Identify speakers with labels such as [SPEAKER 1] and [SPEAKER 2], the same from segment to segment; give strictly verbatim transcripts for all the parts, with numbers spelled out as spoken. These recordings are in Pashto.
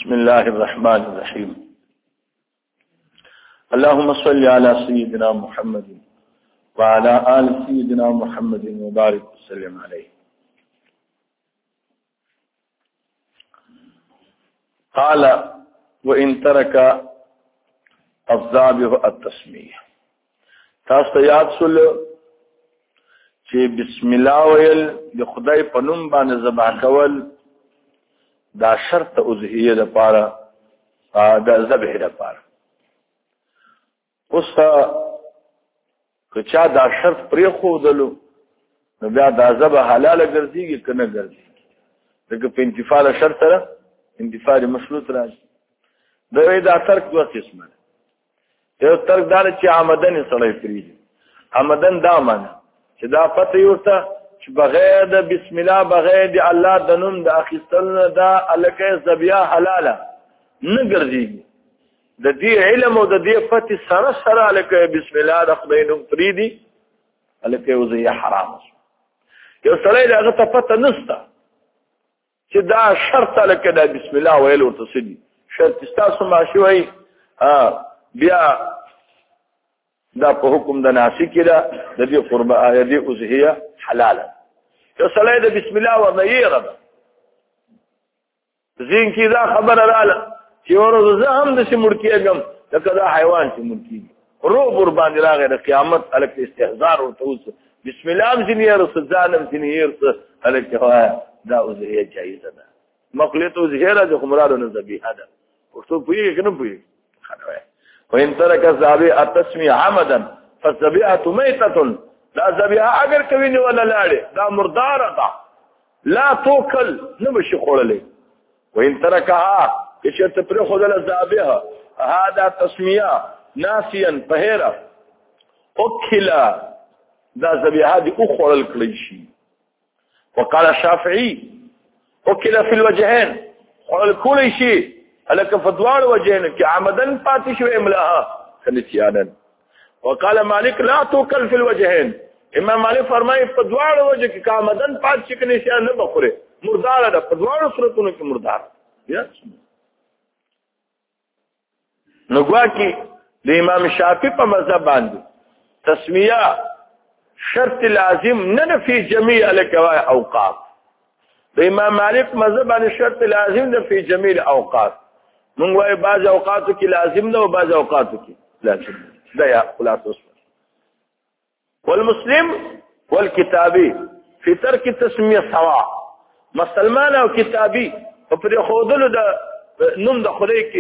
[SPEAKER 1] بسم الله الرحمن الرحيم. اللهم صل على سيدنا محمد وعلى آل سيدنا محمد وبارك وسلم عليه. قال وإن ترك الذابح التسمية. تاسو یاد سول چې بسم الله ویل د خدای په نوم باندې ذبح کول دا شرط اضحیه لپاره دا ذبح لپاره. اوس که چا دا شرط پرې ښودلو نو بیا دا ذبح حلاله ګرځېږي که نه ګرځېږي. لکه په انتفاع له شرط سره انتفاع مشروط راځي. دا وایي دا ترک دوه قسمه ده. یو ترک دا ده چې عمدن یې سړی پرېږدي. عمدن دا معنی چې دا پته یې ورته چې بغیر د بسم الله بغیر د الله د نوم د اخیستلو نه دا هلکه ذبیحه حلاله نه ګرځېږي. د دې علم او د دې پتې سره سره هلکه بسم الله د خدای نوم پرېږدي هلکه اضحیه حرامه شوه. یو سړی د هغه ته پته نشته چې دا شرط هلکه دا بسم الله ویل ورته څه دي. شرط ستاسو ماشي وایي بیا دا په حکم د ناسي کې ده د دې قربه د دې اضحیه حلاله. یو سړی د بسم الله ورنه یېره ده ذهن کې دا خبره راله چې ورځ زه هم داسې مړ کېږم لکه دا حیوان چې مړ کېږي. روب ورباندې راغی د قیامت هلکه استهزار ورته اوسه بسم الله هم ځینې یېرسه ځان هم ځینې یېرسه هلکه وایه دا اضحیه جایزه ده. مخلوط اضحیه راځي خو مرادو نه ذبیحه ده. پښتو پوهېږي که نه پوهېږي؟ ښه وایه وإن ترك الذابح التسمية عمدا فالذبيحة ميتة. لا ذبيحة اگر کوي نه ولا لاړې دا مرداره ده لا توکل نه بشي خوړلې. وإن تركها کشرت پر خدل الذابحة هذا تسمية ناسيا فهيرا اكلا دا ذبيحة دي اخوړل کړی شي. وقال الشافعي اكلا في الوجهين خوړل کړی شي هلکه فدوار وجهن کې عمدن پاتې شو املاها کنسیانا. وقال مالک لا توکل فی الوجهین. امام مالک فرمایي فدوار وجه کې عمدن پاتې شي کنسیان نه بخوره مردار ده. فدوار صورتونو کې مردار یا نو ګواکې د امام شافعي په مذهب باندې تسمیه شرط لازم نه فی جميع الاوقات اوقات. د امام مالک مذهب باندې شرط لازم ده فی جميع الاوقات. مونږ وایي بعض اوقاتو کې لازم ده او بعض اوقاتو کې لازم ده. یا خلاصه والمسلم والکتابی فی ترک تسمیه سوا. مسلمان او کتابی په پرې ښودلو د نوم د خدای کې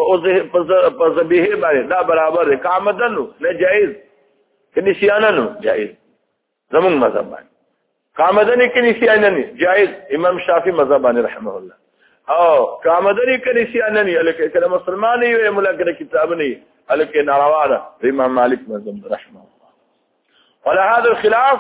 [SPEAKER 1] په ذبیحې باندې دا برابر دی. که عمدن نه جایز که نسیانن جایز زمونږ مذهب باندې. که عمدن کې نسیانن جایز امام شافعي مذهب باندې رحمه الله. او کامدنی کنیسی اننی الکه کله مسلمانی وي ملګری کتاب نه الکه ناروا ده امام مالک مذهب رحمه الله. ولا هذا الخلاف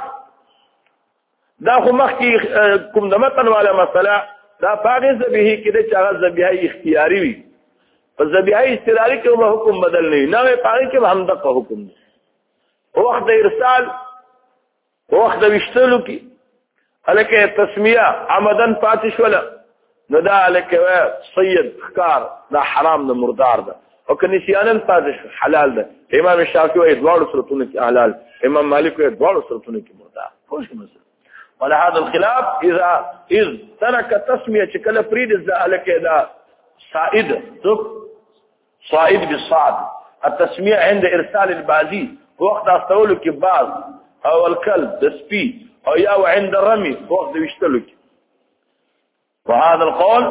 [SPEAKER 1] دا خو مخکې کوم د متن والا مسله دا پاغه ذبیحه کې د چا ذبیحه اختیاري وي. په ذبیحه استدلالي کې به حکم بدل نه نه پاغه کې هم دغه حکم دی. وخت د ارسال وخت د وشتلو کې الکه تسمیه عمدن پاتې شوله نو دا لکه صید خکار دا حرام ده مردار ده. او که نسیانن پاتې حلال ده. امام شافعي وايي دواړو صورتونو کې حلال. امام مالک وايي دواړو صورتونو کې مردار. خو شي مثلا ولا هذا الخلاف اذا اذ ترك تسميه چې کله فرید ذلك دا صائد ذک صائد بالصاد التسميه عند ارسال البازي وقت استولو کې باز او الكلب د سپي او یا عند الرمي وقت وشتلو کې. وهذا القول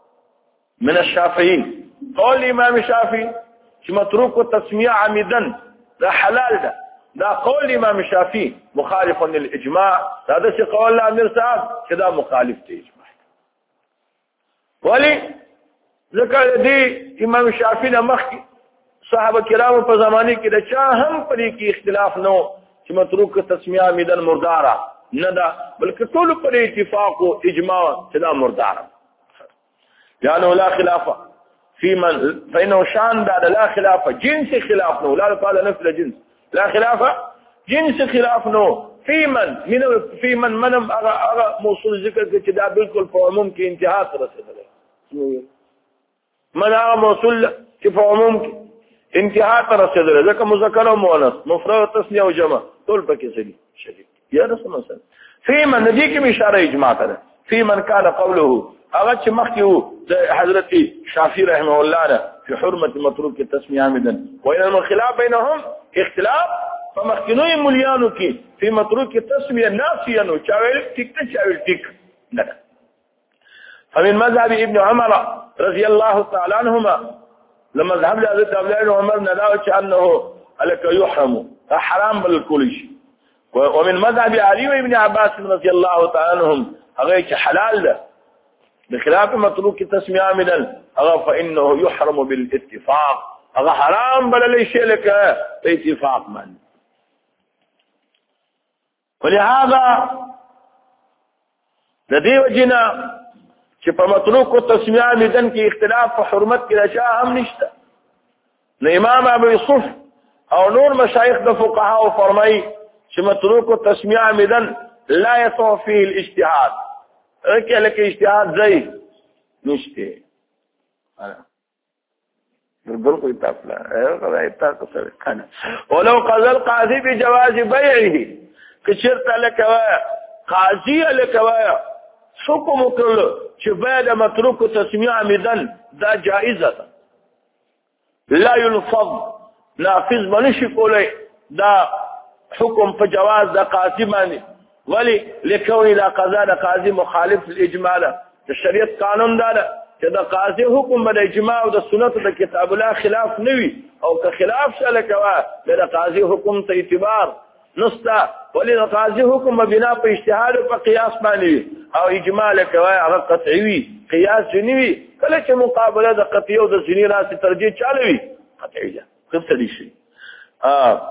[SPEAKER 1] من الشافعي. قول الامام الشافعي چې متروك التسميه عمدا ده حلال ده. ده قول الامام الشافعي مخالف للاجماع. هذا شيء قول الامير صاحب چې دا مخالف دی اجماع. ولی ذکر دی امام الشافعي نه مخکې صحابه کرام په زمانه کې د چا هم پرې کې اختلاف نو چې متروك التسميه عمدا مرداره نه ده بلکې ټول پر اتفاق او اجماع چې دا مردار. یعنی لا خلاف فی من فإنه شان دا لا خلاف جنس خلاف نو لا قال نفس الجنس لا خلاف جنس خلاف نو فی من من فی من منم هغه موصول ذکر کې چې دا بالکل په عموم کې انتها سره رسیدلی. من هغه موصول چې په عموم کې انتها ته رسیدل ځکه مذکر او مؤنث مفرد او تثنیه او جمع ټول پکې سړي شریک یا رسول الله فی من دې کې اشاره اجماع ده فی من کان قوله هغه چې مخکې وو د حضرت شافعی رحمه الله في حرمه متروك التسميه عمدا وان الخلاف بينهم اختلاف فمخکنوی مليانو کې في متروك التسميه نافيا وچاویل ټیک ته چاویل ټیک نه فمن مذهب ابن عمر رضي الله تعالى عنهما لما ذهب لحضرت عبد الله عمر نداوت انه لك يحرم حرام بالكل شيء ومن مذهب علي وابن عباس رضي الله تعالى عنهم هغه حلال ده بخلاف متروك التسميه عمدا هغه فانه يحرم بالاتفاق هغه حرام بل شيء لك اتفاق من ولهذا لدي وجنا چې په متروک او تسمیه عمدن کې اختلاف په حرمت کې راشا هم نشته نو امام ابو یوسف او نور مشایخ د فقها فرمایي چې متروک او تسمیه عمدن لا يصح فيه الاجتهاد اکه لکه اجتهاد ځای نشته بالکل تفلا هغه تاسو سره کنه ولو قضى القاضي بجواز بيعه کچرته لکه قاضي لکه حکم وکړل چې بعد متروک تسمیه عمدن دا جائزه ده لا يلفظ نافذ بنشي کولای دا حکم په جواز د قاضي باندې ولی لکونی دا قضا د قاضي مخالف الاجماع ده د شریعت قانون دا ده چې د قاضي حکم د اجماع او د سنت د کتاب الله خلاف نوي او که خلاف شله کوا د قاضي حکم ته اعتبار نستا ولی د قاضي حکم بنا په اجتهاد او په قیاس باندې او اجماع لکوا هغه قطعي وي قیاس جنوي کله چې مقابله د قطعي او د جني راسي ترجیح چالوي قطعي ده قصدي شي اه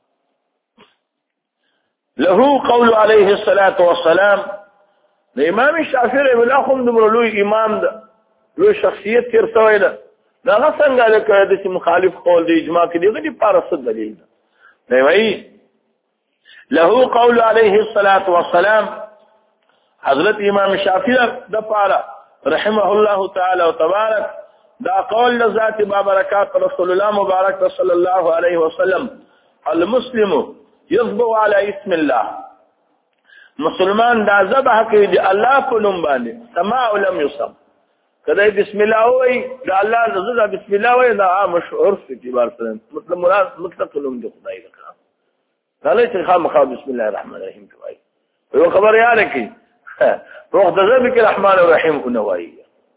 [SPEAKER 1] له قول عليه الصلاة والسلام الامام الشافعي ولا خم دمرلوي امام ده لو شخصیت تیر سوی ده دا څنګه لکه د مخالف قول د اجماع کې دیغه دی پارس دلیل نه وای له قول عليه الصلاة والسلام حضرت امام شافعي د پاره رحمه الله تعالی و تبارک دا قول ذات بابرکات رسول الله مبارک صلی الله علیه وسلم المسلم يصبح على اسم الله مسلمان دا ذبح کوي دی الله په نوم باندې سماع لم يصب کله بسم الله وای دا الله نزل بسم الله وای دا مشهور په اعتبار سره مطلب مراد مطلق نوم دی خدای لکه دا لته خامخا بسم الله الرحمن الرحیم کوي یو خبر یاره کی روح د ذبح الرحمن الرحیم کو نوای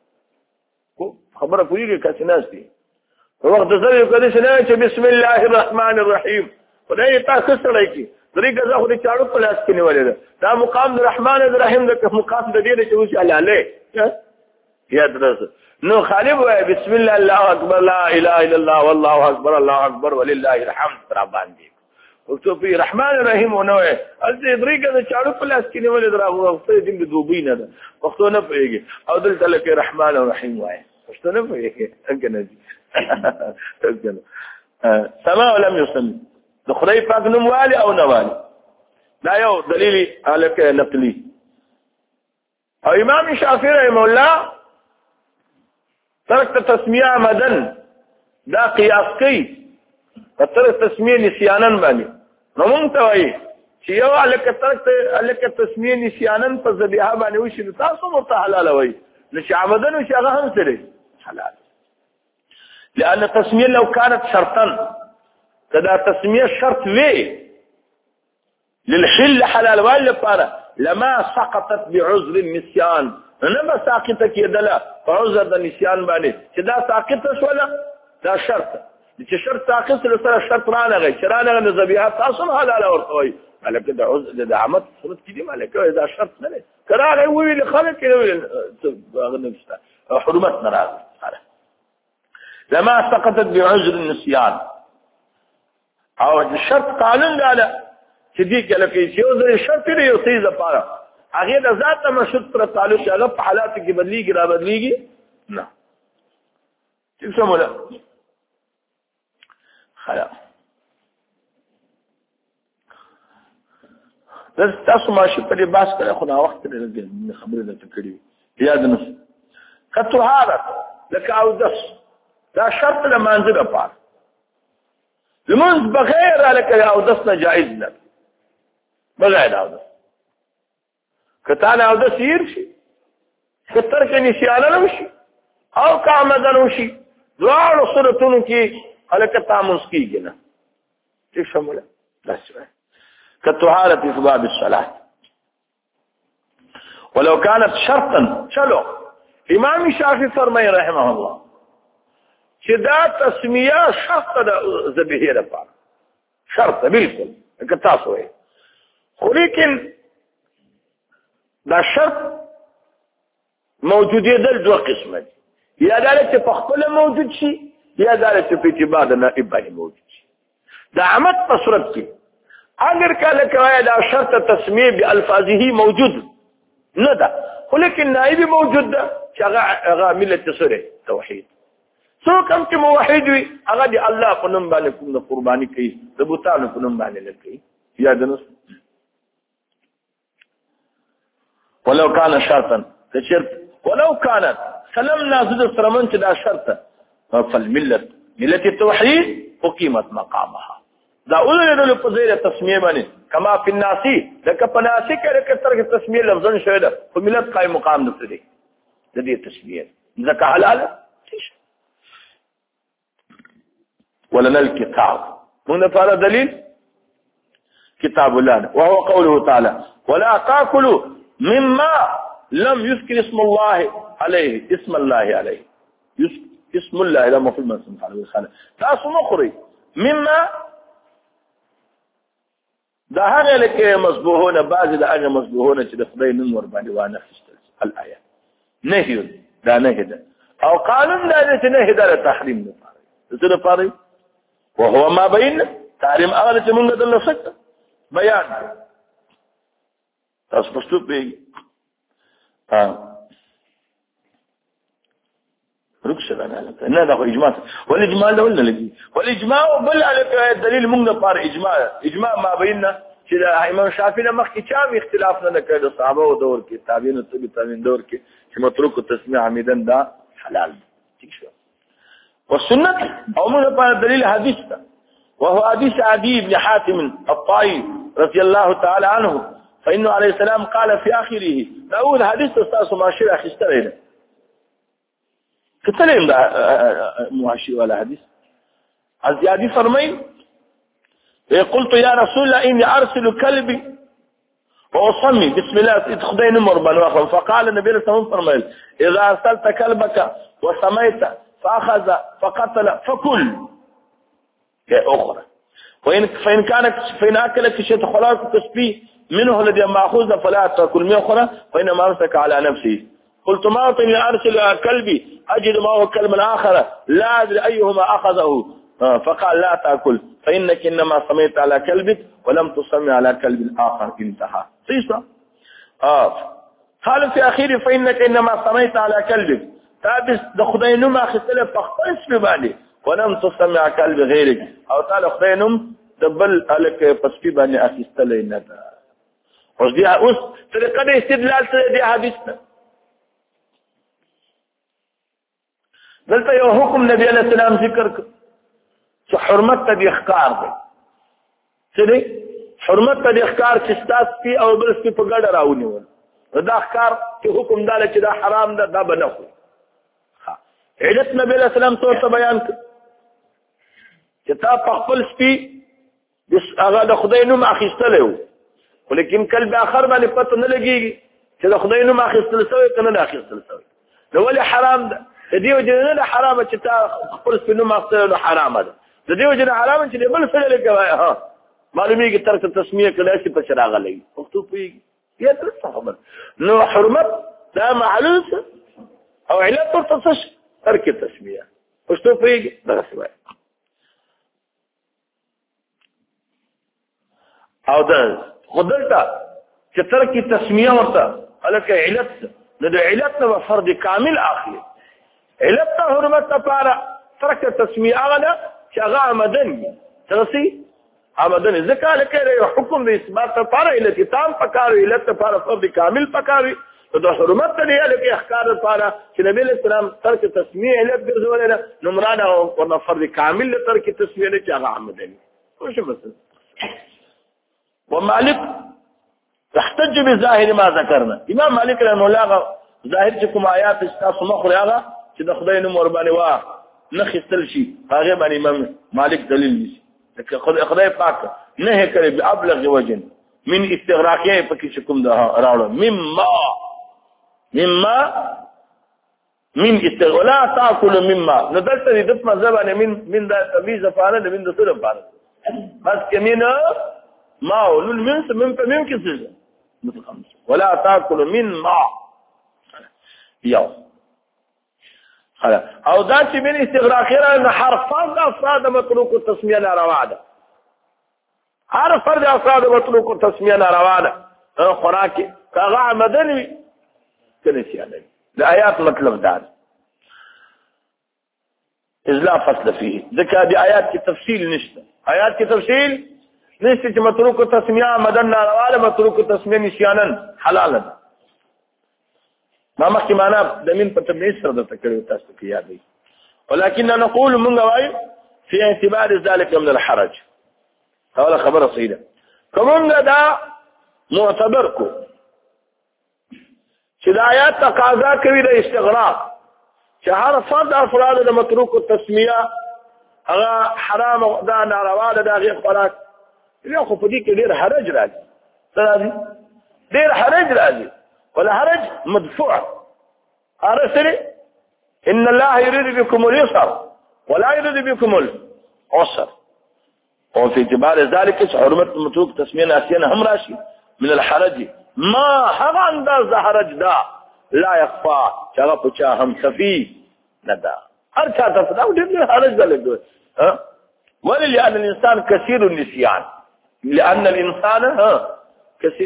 [SPEAKER 1] خبره کوي کې کسناس دي روح د ذبح کده شنه چې بسم الله الرحمن الرحیم خدای تاسو سره کی طریقه زه خو دې چاړو په لاس کې نیولې ده دا مقام الرحمن الرحیم د مقام د دې چې وشي علاله یا درس نو خالب وای بسم الله الله اکبر لا اله الا الله والله اکبر الله اکبر ولله الحمد تر باندې او ته په رحمان الرحیم نو وای از دې طریقه د چاړو په لاس کې نیولې ده راغو څه دې دوبې نه ده وختو نه پیږي او دلته لکه رحمان الرحیم وای پښتو نه پیږي څنګه نه دي سماع لم يسمى د خدای پاک نوم والی او نه والی دا یو دلیل الکه نقلی او امام شافعی رحمه الله ترک تسمیه عمدن دا قیاس کوي ترک تسمیه نسیانن باندې نو مونږ ته وایي چې یو الکه ترک الکه تسمیه نسیانن په ذبیحه باندې وشي تاسو مو ته حلال وایي نشي عمدن وشي هغه هم سره حلال لأن التسميه لو كانت شرطا كذا تسميه شرط وي للحل حلال ولا لپاره لما سقطت بعذر النسيان انما ساقطه کېدله په عذر د نسيان باندې چې دا ساقطه شوله دا شرط چې شرط ساقط سره شرط رانغی چې رانغی د ذبیحه تاسو حلال ورته مالک د عذر د عمد صورت کې دی مالک دا شرط نه دی کراغه ویل خلک کې هغه نشته حرمت ناراض لما سقطت بعذر النسيان او الشرط قانون دا چې دې کله کې یو ځای شرط دی یو څه لپاره هغه د ذات مشروط پر تعلق هغه په حالات کې بدلیږي را بدلیږي نه څه سموله خلاص د تاسو ماشي په باس کړه خو دا وخت لري خبرې نه کړې یاد نه کته هغه لکه اودس دا شرط لمانځه لپاره لمونځ بغیر لکه اودس نه جائز نه بغیر اودس کته نه اودس ير شي کتر کې نشياله نه شي او کامدن وشي دواړو صورتونو کې الکه تاموس کیږي نه څه شامله بس كطهارة إثباب الصلاة ولو كانت شرطا چلو امام شافعي فرمای رحمه الله چې دا تسمیه شرط د ذبیحه لپاره شرط بالکل که تاسو وایي خو لیکن دا شرط موجودیدل دوه قسمه دي یا دا چې په خپل موجود شي یا دا چې په اعتبار د نائب باندې موجود شي دا عمد په صورت کې اگر کله کوي دا شرط تسمیه بالفاظه موجود نه ده خو لیکن نائب موجود ده چې هغه ملت سره توحید سو کوم چې موحد وي هغه دی الله په نوم باندې کوم قرباني کوي د بوتانو په نوم باندې لګي یا دنس ولو كان شرطا شرط ولو كانت سلمنا زد سرمن چې دا شرط فالملت ملت التوحید اقيمت مقامها دا اولل په ځای تسمیه باندې کما فی الناسی لکه په ناسی کې کتر تسمیه لفظن شوی ده په ملت قائم مقام نه دی د دې تسمیه ځکه حلال ولنا الكتاب من فعل دليل كتاب الله وهو قوله تعالى ولا تاكلوا مما لم يذكر اسم الله عليه اسم الله عليه اسم الله لا مفعول به سبحانه وتعالى تاسو مخري مما دا هغه لکه مذبوحونه بعض د هغه مذبوحونه چې د خدای نوم ور باندې وانه خستل الايه نهي دا نهي ده او قانون دا چې نهي ده تحریم نه پاره څه ده پاره وهو ما بين تحریم هغه چې موږ د لسک بیان تاسو پښتو به ها رخصه نه نه دا اجماع والاجماع له ولا لګي والاجماع بل على الدليل موږ لپاره اجماع اجماع ما بيننا چې د امام شافعي مخکې چا اختلاف نه کړ د صحابه او دور کې تابعین او تبع تابعین دور کې چې متروک تسمیع عمدن دا حلال ٹھیک شو والسنه او موږ لپاره دلیل حدیث ده وهو حديث عدي بن حاتم الطائي رضي الله تعالى عنه فإنه عليه السلام قال في آخره داود حديث استاذ معاشر أخي استرينا كتلهم ده معاشر ولا حديث عزيادي فرمين قلت يا رسول الله إني أرسل كلبي وأصمي بسم الله اتخذي نمر بنواخر فقال النبي صلى الله عليه وسلم فرمين إذا أرسلت كلبك وسميت فأخذ فقتل فكل أخرى وإن فإن كانت فإن أكلت شيء خلاص تسبيه منه الذي مأخوذ فلا تأكل من أخرى فإنما أمسك على نفسه قلت ما أطني أرسل كلبي أجد معه كلبا آخر لا أدري أيهما أخذه فقال لا تأكل فإنك إنما سميت على كلبك ولم تسمي على كلب آخر انتهى صيصة آه. قال في أخير فإنك إنما سميت على كلبك تابس دخدينما خسلة فاختلس ببالي ولم تسمي على كلب غيرك أو تعالى خدينم دبل عليك فسبي باني أخستلي نتا اوس دی اوس طریقه د استدلال سره دی حدیث دلته یو حکم نبی علیہ السلام ذکر چې حرمت ته اخکار دی چې دی حرمت ته اخکار چې تاسو په او بل څه په ګډه راونیول دا اخکار چې حکم داله چې دا حرام ده دا بنه خو علت نبی علیہ السلام ته بیان چې تا په خپل سپي هغه د خدای نوم اخیستلو ولیکن کلب اخر باندې پته نه لګيږي چې د خدای نوم اخیستل شوی کنه نه اخیستل شوی نو ولې حرام ده د دې وجه نه حرام چې تا خپل سپي نوم اخیستل حرام ده د دې وجه نه حرام چې بل څه لګوي ها معلومیږي ترک تسمیه کله چې په شراغه لګي وختو پیږي یا تر خبر نو حرمت دا معلوم او علت ترتصش ترک تسمیه وختو پیږي دا څه او ده خدلتا چې ترکی تسمیه ورته الکه علت نه د علت نه فرض کامل اخلي علت ته حرمت لپاره ترک تسمیه هغه چې هغه عمدن ترسي عمدن ځکه لکه حکم د اثبات لپاره علت تام پکاري علت لپاره فرض کامل پکاري د حرمت ته دی لکه احکار لپاره چې نبی اسلام ترک تسمیه علت ګرځولې ده نو مراد او فرض کامل ترک تسمیه نه چې هغه عمدني خو شو مثلا ومالك تحتج بظاهر ما ذكرنا امام مالک رحمه الله ظاهر چې کوم آیات تاسو مخره هغه چې د خدای نوم ور باندې وا نه خستل شي هغه باندې امام مالک دلیل نشي لکه خدای پاک نه کړي بابلغ وجه من استغراقيه پکې کوم دا راوړو مما مما من استغلا تاكل مما ندلت دې د مذهب نه من من دا تمیز فعال د من د سره فعال بس کمینه ما ولل من من من کې متخمس ولا تاكل من ما یو او دا چې من استغراقيه نه حرفان د افراد مطلوق التسميه ناروا ده هر فرد افراد مطلوق التسميه ناروا ده خوراک کاغه عمدني کنه سیاله د آیات مطلب دا اذلا فصل فيه ذکر دي آیات کی تفصیل نشته آیات کی تفصیل نشته چې متروک تسمیه مدن نارواله متروک تسمیه نشانن حلال ده ما مخکې معنا د من په تبلیغ سره د تکړه تاسو کې یاد وي ولكن نقول من غواي في اعتبار ذلك من الحرج هذا خبر صحيح کوم دا معتبر کو چې د آیات تقاضا کوي د استغراق چې هر فرد افراد د متروک التسمیه هغه حرام او دا ناروا ده د غیر خوراک یو خو په دې کې ډېر حرج راځي راځي ډېر حرج راځي ولا حرج مدفوع ارسل ان الله يريد بكم اليسر ولا يريد بكم العسر وفي اعتبار ذلك حرمت متروك تسميه ناسيا هم راشي من الحرج ما هغه انداز حرج دا لا يخفى چاغه پچا هم خفي ندا هر چا ته دا ډېر حرج ده لګو ها ولل لان الانسان كثير النسيان لان الانسان ها كثير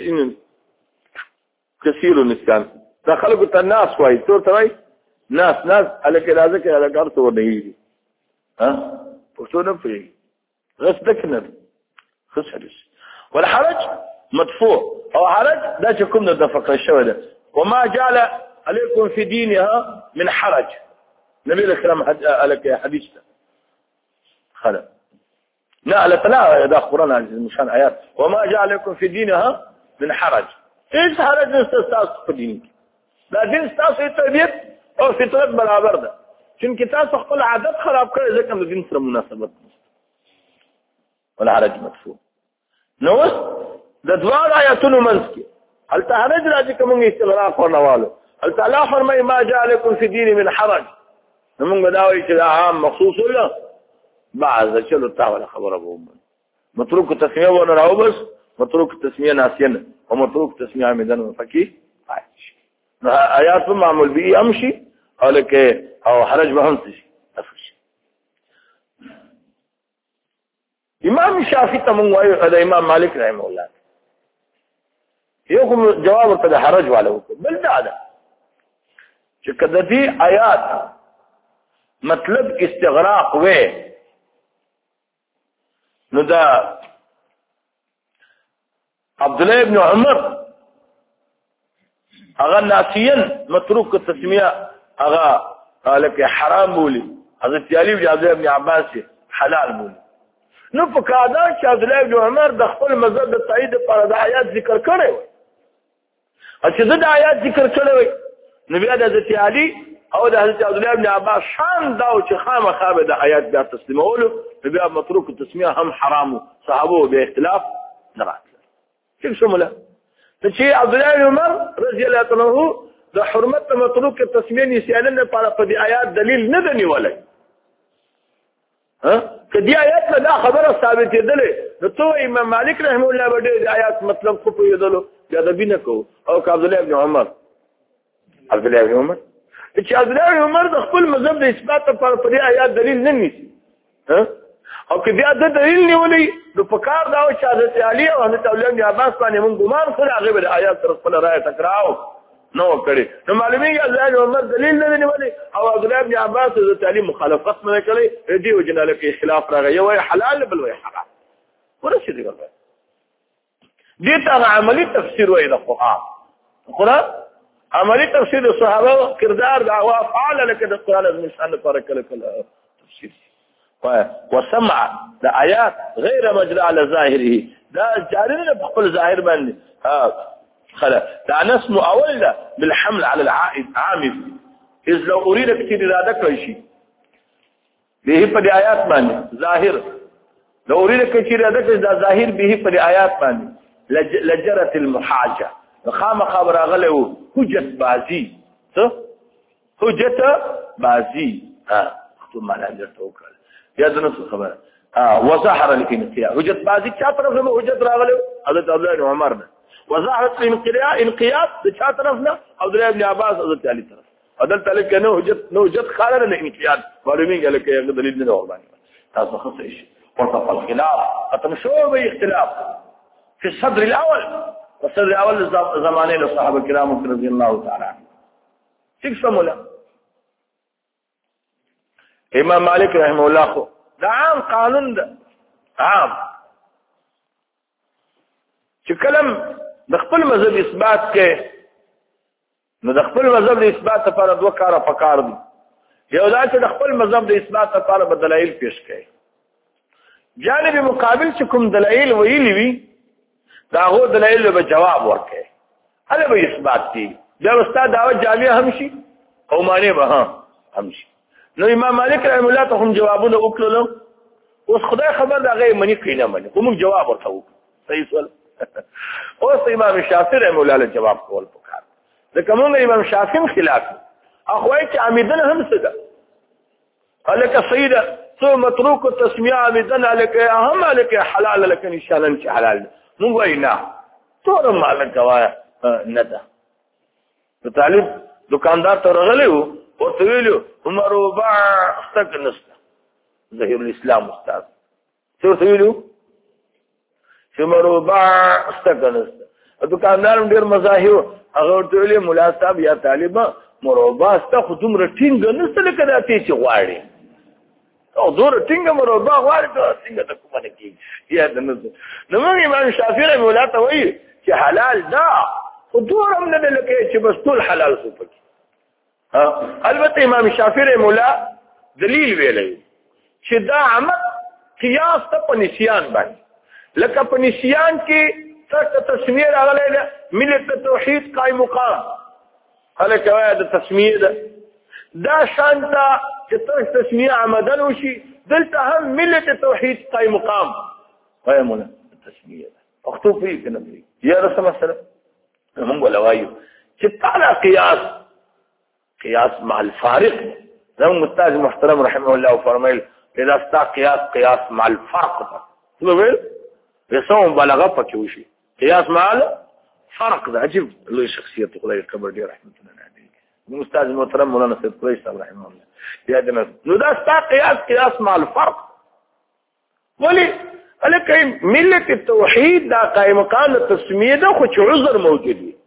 [SPEAKER 1] كثير النسيان دا خلق الناس وايي تو توي ناس ناس الکه راځه کې الکار څو نه وي ها پښتو نه پری غصدک نه خسرس والحرج مدفوع او حرج دا چې کوم د فقره شوی ده وما جعل عليكم في دينها من حرج نبي الكرام لك حديث خلا لا لا لا ده قران مشان ايات وما جعل عليكم في دينها من حرج ايش حرج استاذ في دينك لا دين استاذ تربيت او فطرت برابر ده چونکه تاسو خپل عادت خراب کړئ ځکه د دین سره مناسبت ولا حرج مدفوع نو د دوه آیاتونو منځ کې هل تحرج راځي کوم استغراق ورنوالو هل تعالی فرمای ما جعلكم في دين من حرج موږ دا وایي چې عام مخصوص ولا بعض چلو تعالی خبره ووم متروک تسمیه ونه راو بس متروک تسمیه ناسین او متروک تسمیه عمدن فقيه نو آیات معمول به امشي او لکه او حرج به هم شي امام شافعي ته موږ وایو دا امام مالک رحم الله یو کوم جواب ته حرج والو بل دا ده چې کله دې آیات مطلب استغراق وې نو دا عبد الله ابن عمر هغه ناسيا متروك التسميه هغه لکه حرام بولي حضرت علي بن عبد الله ابن عباس حلال بولي نو په کاده چې عبد الله ابن عمر د خپل مذهب د تایید پر د آیات ذکر کړي وي چې د آیات ذکر کړي وي نو بیا د حضرت علي او د حضرت عبد الله ابن عباس شان دا چې خامخا به د آیات بیا تسلیمولو بیا متروک التسميه هم حرام صحابه به اختلاف نه راځي څه شموله چې عبد الله بن عمر رضی الله عنه د حرمت متروک التسميه نسيانه په دې آیات دلیل نه دی ولای ها کدی آیات دا خبره ثابت دي نو تو امام مالک رحم الله به دې آیات مطلب خو په یدلو یا د بینه کو او عبد الله بن عمر عبد الله بن عمر چې عبد الله بن عمر د خپل مذهب د اثبات لپاره په دې آیات دلیل نه نیسي ها او که بیا د دلیل نیولې نو په کار دا چې حضرت علي او حضرت عبد الله بن عباس باندې موږ ګمان کړو هغه به آیات تر خپل رائے ټکراو نو کړی نو معلومیږي عبد الله بن عمر دلیل نه نیولې او عبد الله بن عباس د تعلیم مخالفت نه کړی دې وجناله کې خلاف راغی یو حلال بل وی حرام ورسې دی ګره دې ته عملی تفسیر وایي د قرآن قرآن عملی تفسیر صحابه کردار دا او افعال لکه د قران از نشان لپاره کله کله تفسیر وسمع د آیات غیر مجرى على ظاهره دا جاری نه په خپل ظاهر باندې ها خلا دا نسم اول بالحمل على العائد عامل اذ لو اريد كثير اراده کړی شي به په آیات باندې ظاهر لو اريد كثير اراده کړی دا ظاهر به په آیات باندې لجرت المحاجه خام خبر غلو حجت بازی څه حجت بازی ها څه معنا درته وکړه یا دنه خبره ها وظهر الانقياد حجت بازی چا طرف له حجت راغلو حضرت عبد الله بن عمر نه وظهر الانقياد انقياد چا طرف نه عبد الله بن عباس حضرت علي طرف عدل تعالی کنه حجت نو حجت خالد نه انقياد معلومي قال لك یو دلیل نه ور باندې تاسو خصه شي ورته الخلاف ختم شو به اختلاف في الصدر الاول والصدر الاول زمانه الصحابه الكرام رضي الله تعالى عنهم څنګه سمولا امام مالک رحمه الله خو دا عام قانون ده عام چې کلم د خپل مذهب اثبات کې نو د خپل مذهب د اثبات لپاره دوه کاره پکار دي یو دا چې د خپل مذهب د اثبات لپاره بدلایل پیش کړي جانب مقابل چې کوم دلایل ویلي وي دا هو دلایل به جواب ورکړي هله به اثبات دي دا استاد دعوت جامع هم شي او معنی به هم شي نو امام مالک رحم الله ته هم جوابونه وکړل اوس خدای خبر دا غي منی کینه منی کوم جواب ورته صحیح سوال اوس امام شافعی رحم الله له جواب کول پکار ځکه موږ امام شافعی خلاف اخوای چې عمیدن هم څه الک سیده ثم متروك التسميه عمیدن الک اهم الک حلال لك ان شاء الله حلال موږ وینا ټول مالک وایا نه ده طالب دکاندار ته راغلی او ویلو عمر وباع استقنست ظهير الاسلام استاذ څه ویلو عمر وباع استقنست دکاندار ډیر مظاهر هغه ویلو مولا صاحب یا طالبہ مربا است خو دومره ټینګ نه ستل کده ته چې غواړي او دومره ټینګ مربا غواړي ته څنګه ته کومه کې یا د نو نو امام شافعي مولا ته وایي چې حلال دا خو دومره نه لکه چې بس ټول حلال سو پکې البته امام شافعي مولا دلیل ویلی چې دا عمل قیاس ته په نسیان باندې لکه په نسیان کې څه تسمیه راغلی ده ملت توحید قائم مقام هله کوي د تسمیه ده دا شانته چې تر تسمیه عمدن وشي دلته هم ملت توحید قائم مقام وای مولا تسمیه ده اختو فيه کنه یا رسول الله صلی الله علیه وسلم ولا وایو چې تعالی قیاس قياس مع الفارق زمون استاذ محترم رحمه الله فرمایل اذا استا قياس قياس مع الفرق څه ویل یسوم بلغه پکې وشي قياس مع الفرق ده عجيب له شخصیت خدای قبر دی رحمت الله علیه زمون استاذ محترم مولانا سید قریش صاحب رحمه الله یا دنه نو دا استا قياس قياس مع الفرق ولي الکه ملت التوحید دا قائم مقام التسمیه ده خو چې عذر موجود وي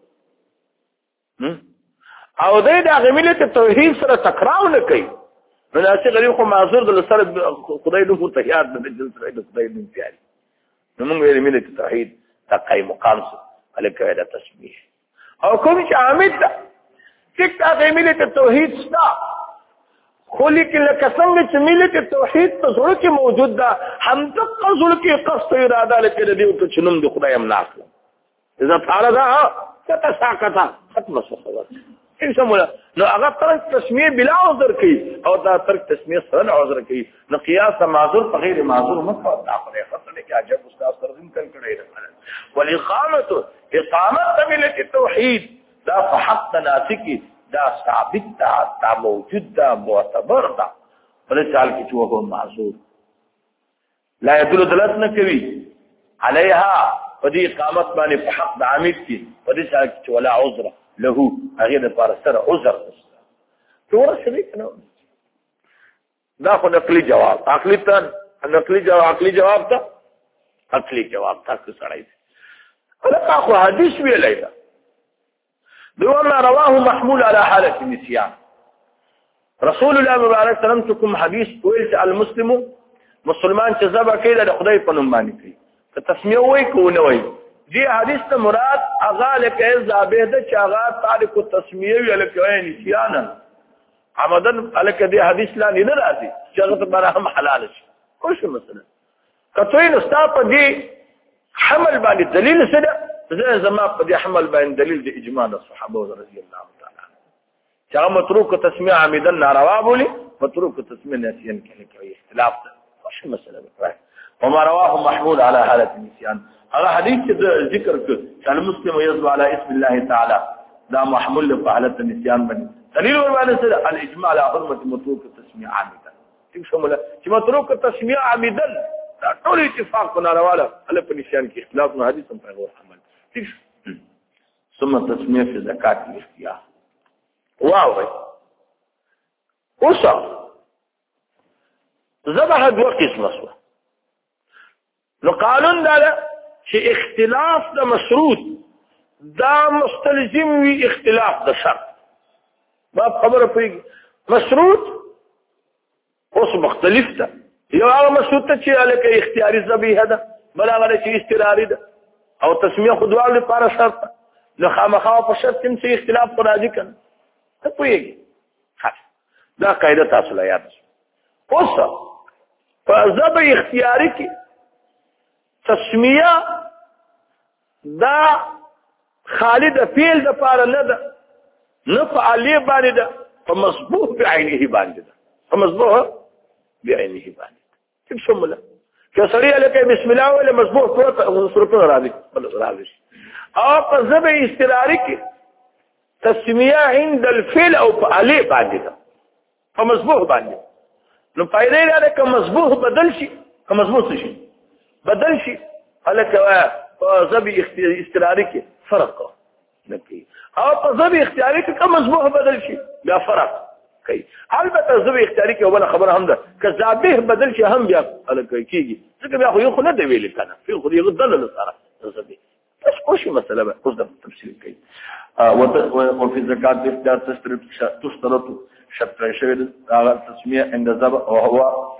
[SPEAKER 1] او دې د غمیلت توحید سره تکرار نه کوي نو ناسي غریب خو معذور د سره خدای دې ورته یاد د جل سره د خدای دې پیاري نو موږ یې ملت توحید تقای مقام سره الکه د تسمیه او کوم چې عامد ده چې د غمیلت توحید ستا خو لیکن لکه څنګه چې ملت توحید په زړه کې موجود ده هم د قصد کې قصد اراده لکه دې ته چنم د خدای امناک اذا تعالی ده تتساقط ختم صفات انسمولا نو هغه ترک تسمیه بلا عذر کوي او دا ترک تسمیه سره عذر کوي نو قیاس معذور په غیر معذور مکو دا په خاطر کې عجب استاد سره کل کړی ده والاقامه اقامه ملت التوحید دا په حق ناسکی دا ثابت دا, دا موجود دا معتبر دا په چال کې چې هو معذور لا يدل دلالت نه کوي عليها په دې اقامت باندې په حق د عامل کې په دې چال کې ولا عذر له هغه د پر سره عذر ټول شوی کنه دا خو نقلی جواب عقلی ته نقلی جواب عقلی جواب ته عقلی جواب تاسو سره هغه خو حدیث ویلی دا دوما رواه محمول على حاله النسيان رسول الله مبارک سلام کوم حدیث ویل چې المسلم مسلمان چې ذبح کړي د خدای په نوم باندې کوي ته تسمیه وای کو نه وای دې حدیث ته مراد هغه لکه ذابه ده چې هغه تارک التسمیه وی لکه نسیانا عمدن لکه دې حدیث لا نه راځي چې هغه ته هم حلال شي خو شو مثلا کته نو ستا په دې حمل باندې دلیل څه ده زما په دې حمل باندې دلیل د اجماع الصحابه رضی الله تعالی چې هغه متروک تسمیه عمدن ناروا بولی متروک تسمیه نسیان کې کوي اختلاف ده خو شو مثلا وما رواه محمود على حالة النسيان هذا حديث ذكر كان مسلم يصب على اسم الله تعالى دا محمول لحالة النسيان بني دليل وربانه الاجماع على حرمة متروك التسمية عامدا كيف شموله چې متروك التسمية عامدا ټول اتفاق نارواله على النسيان کې اختلاف نو حديث په غور عمل كيف ثم التسمية في زكاة الاختيار واو وصل ذبح دو قسم اسوه نو قانون دا چې اختلاف د مشروط دا مستلزم وي اختلاف د شرط ما خبره پیږي مشروط اوس مختلف ده یو هغه مشروط ته چې الکه اختیاري ذبیحه ده بل هغه چې استراري ده او تسمیه خودوال لپاره شرط نو خامخا په شرط کې چې اختلاف پر راځي کنه ته پیږي دا قاعده تاسو لا یاد اوس په ذبیحه اختیاري کې تسمیه دا خالد فعل د پاره نه ده نه فعلی باندې ده په مصبوح بعینه باندې ده په مصبوح بعینه باندې څه شموله کسری لکه بسم الله ولا مصبوح په صورت راځي راځي او په ذبح استراری کې تسمیه عند الفعل او فعلی باندې ده په مصبوح باندې نو فائدې لري که مصبوح بدل شي که مصبوح شي بدل شي هلکه ذبح استراری کې فرق نکي او په ذبح اختیاري کې کوم مصبوح بدل شي بیا فرق کوي البته ذبح اختیاري کې ولا خبره هم ده که ذبح بدل شي هم بیا هلکه کیږي ځکه بیا خو یو خو نه دی ویل کنه په خو یو دل سره ذبح بس خوش مساله به اوس د تفصیل کوي او په زکات د اختیار تشترط شرط شوی هغه تسمیه عند ذبح او هو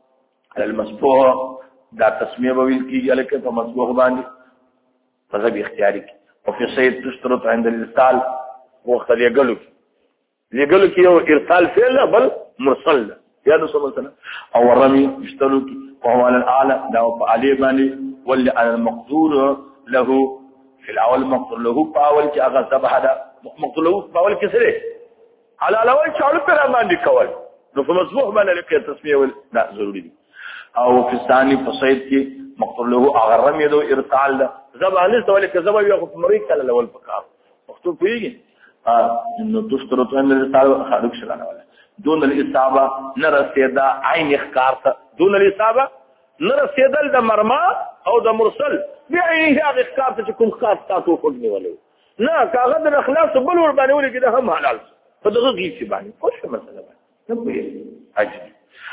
[SPEAKER 1] المصبوح دا تسمیه ویل کیږي لکه په مصبوح باندې په ذبح اختیاري کې او په سید تشترط عند الارسال وقت لګلو لګلو کې یو ارسال فعل بل مرسل یا د څه مثلا او رمي يشترط وهو على الاعلى دا په علی باندې ول على المقدور له في الاول مقدور له باول چې هغه ذبح دا مقدور له باول کې سره على الاول چالو پر باندې کول نو په مصبوح باندې لکه تسمیه ول لا ضروري دي او في الثاني فصيد کې مقتول له اغرم يدو ارسال ده ذبح لسه ولا كذب ياخذ مريض کله الاول فقار مكتوب فيه اه انه تشترط ان الارسال خارج شلانه ولا دون الاصابه نرى سيدا عين اخكار دون الاصابه نرى سيدا د مرما او د مرسل بعين هغه اخكار ته کوم خاص تاسو کوډنی ولې نه کاغذ د اخلاص بل ور باندې ولې کده هم حلال په دغه کې شي باندې خوش مسله نه پوهیږي اجل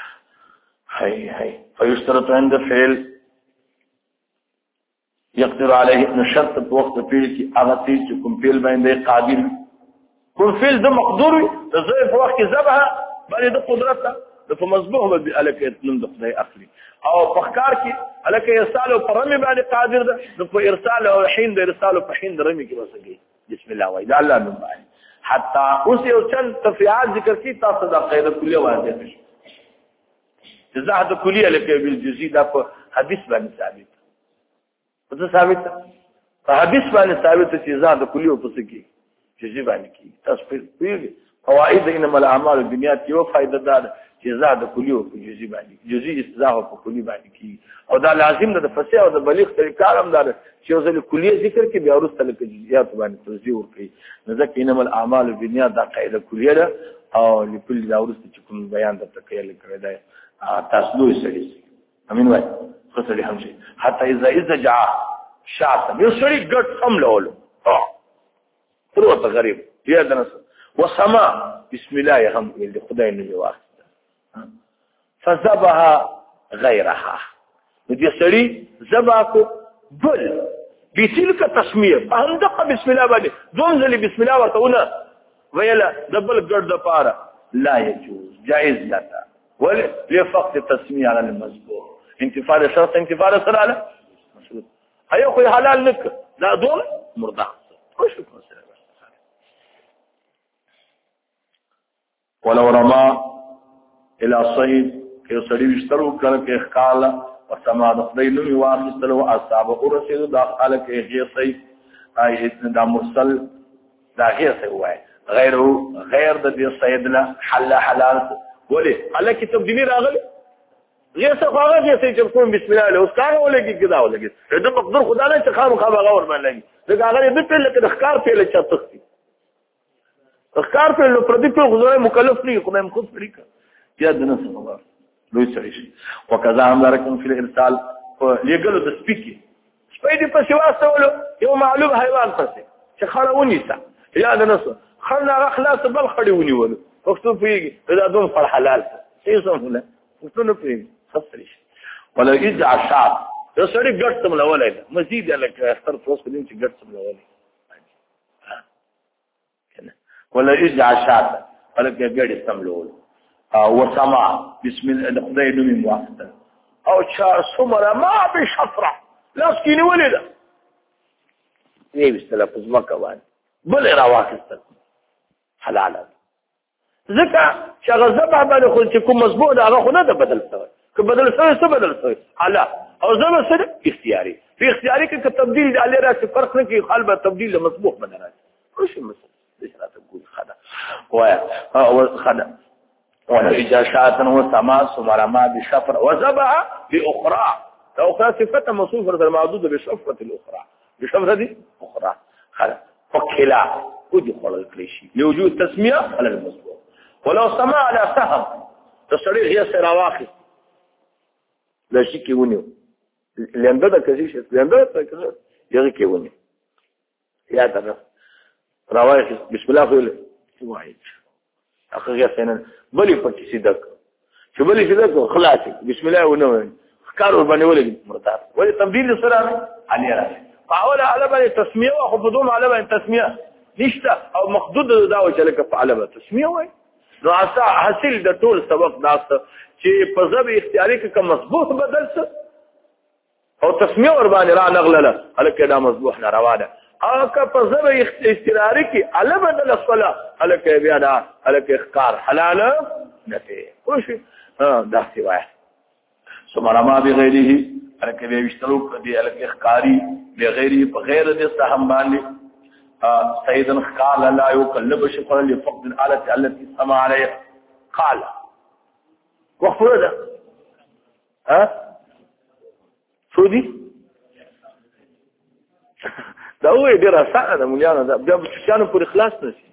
[SPEAKER 1] هي هي فيشترط عند فعل يقدر عليه ان شرط په وخت فعل کې هغه چې کوم فعل باندې قادر کوم فعل د مقدور زي په وخت کې ذبح باندې د قدرت د مصبوح به الکه نن د خدای اخلي او په ښکار کې الکه ارسال او پرمي باندې قادر ده په ارسال او حين د ارسال او حين د رمي کې وسګي بسم الله وای دا الله نوم باندې حتی اوس یو چند تفریعات ذکر کی تاسو د قاعده کلیه واضح شي جزاء د کلیه لکه بالجزئی دا په حدیث باندې ثابت څه ثابت په حدیث باندې ثابت چې جزاء د کلیه په څه کې جزئی باندې کې تاسو پیږي فوائد انما الاعمال بالنیات یو فائدہ ده جزاء د کلیه په جزئی باندې جزئی استضاء په کلیه باندې کې او دا لازم ده د فصیح او د بلیغ طریقه هم ده چې ځل کلیه ذکر کې بیا ورسته لکه جزئیات باندې توضیح ورکړي ځکه انما الاعمال بالنیات دا قاعده کلیه ده او لكل دا ورسته چې کوم بیان د تکیل کړی دی تاسو دوی سړي امين وای خسرې هم شي حتی اذا اذا جاء شاط یو سړي ګټ هم لولو پروت غریب یا دنس وسما بسم الله هم دې خدای نه واسطه فذبها غيرها دې سړي ذبحو بل بتلك تسميه فهندق بسم الله باندې ځونځلي بسم الله ورته ویلا دبل ګډ د پاره لا يجوز جائز لا ولا لفقد التسميه على المذبوح انتفاع شرط انتفاع سره على مشروط ايو خو حلال لك دا دوه مرده خوش مسله ولو رما الى صيد کې سړي وشترو کله کې اخقال او سما د خدای نوم واخیستلو اصحاب ورسېدو دا خاله کې هي صيد اي دا مرسل دا هي څه وای غیر غیر د دې صيدنا حل حلال ولي الله کې تبدیلی راغلی غیر څه خواغه چې چې کوم بسم الله له اوس کار ولګي کدا ولګي دا مقدور خدای نه چې خام خام غور باندې دا هغه دې په لکه د ښکار په لچا تختی ښکار په لو پردي په غوړې مکلف نه کوم خود طریقه یا د نس خبر لوی سړي شي وکذا امرکم فی الارسال لګلو د سپیکی سپې دې په شواسولو یو معلوم حیوان پسې چې خړونی تا یا د نس خلنا خلاص بل خړونی ول وختو پیږي دا دوم پر حلال څه سمونه وختو نه پیږي خسرې شي ولا یجع شعب دا سړي ګټ تم لولای مزید لکه اختر فوس دې چې ګټ تم لولای ولا يجع شاتا ولا كجدي استملول او وسما بسم الله خدای نوم مواسطه او شا سمره ما بشفره لاسكيني ولده ني بيستلفظ مكوان بل رواكست حلال ذکا شغزبه باندې خو چې کوم مضبوط هغه خو نه ده بدل شوی که بدل شوی څه بدل شوی حلال او زما سره اختیاري په اختیاري کې تبديل علي راځي فرق نه کوي خالبه تبديل مسبوق بدل راځي وش مثلا تقول خدا ويا خدا ولا إجاشات وسما سمرما بشفر وزبع بأخرى الأخرى صفة موصوفة المعدودة بشفرة الأخرى بشفرة دي أخرى خدا فكلا ودخل الكليشي لوجود تسمية على المسبوق ولو سما على سهم تصريح يسر واخي لا شيء كيونيو لأن بدأ كذيش لأن بدأ كذيش يغي كيونيو يا ترى روايح بسم الله قول واحد اخر سنه بلي پکې صدق چې بلي صدق خلاص بسم الله ونو ښکارو باندې ولګي مرتاح ولې تبديل سره علي راځي فاول على باندې تسميه او خفضوم على باندې تسميه نشته او مخدود دا و چې لکه فعل به تسميه وای نو اسا حاصل د ټول سبق داسته چې په ځب اختیاري کې کوم مضبوط بدل څه او تسميه ور باندې را نغله الکه دا مضبوط نه روانه او که په زبه استراری کې علم بدل الصلاه الکه بیا دا الکه اخکار حلال نه دی خوش دا سوای سمرما بغیره الکه بیا وشترو دی الکه اخکاری بغیره بغیر د سهم باندې سیدن قال لا يقلب شفر لفقد الاله التي سمع عليها قال وخفر ده ها شو دي دا وې ډیر اسانه ده مليانو دا بیا شانو پر اخلاص نشي